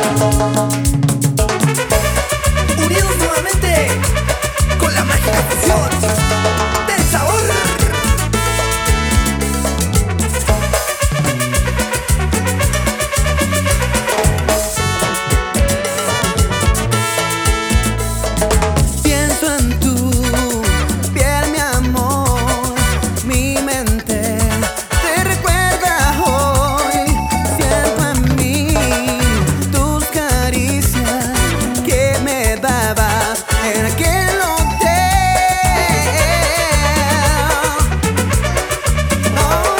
Unidos nuevamente con la mágica fusión del sabor. Pienso en tu piel, mi amor, mi mente te recuerda hoy. Siento en mí tus caricias que me dabas en aquel hotel. Oh,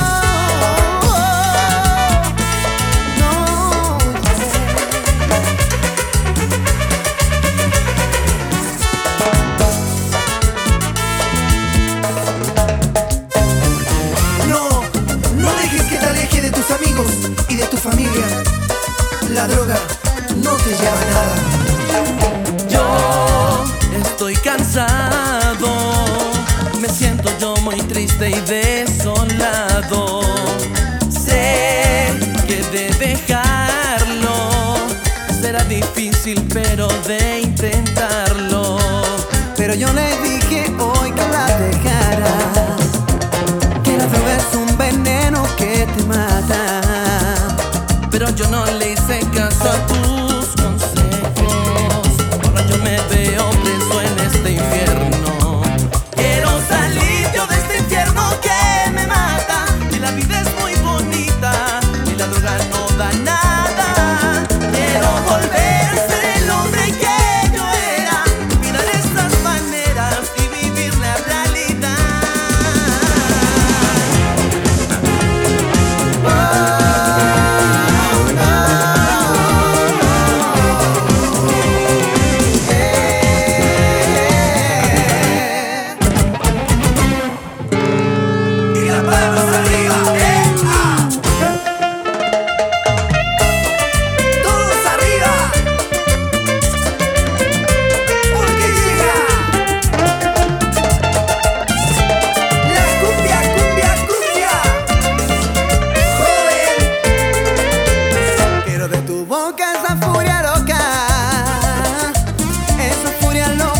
No, no dejes que te aleje de tus amigos y de tu familia. La droga no te lleva a nada. Yo estoy cansado, me siento yo muy triste y desolado. Sé que de dejarlo será difícil, pero de intentarlo. pero yo le dije hoy que la dejara, que la droga es un veneno que te mata. Pero yo no le hice caso a tus consejos. Ahora yo me veo preso en este infierno. Quiero salir yo de este infierno que me mata. Y la vida es muy bonita y la droga no da nada. Quiero volver a ser el hombre que yo era, mirar estas maneras y vivir la realidad. Y las palmas arriba, ¡ah! Todos arriba, porque llega la cumbia, cumbia, cumbia. Joven, Quiero de tu boca esa furia loca, esa furia loca.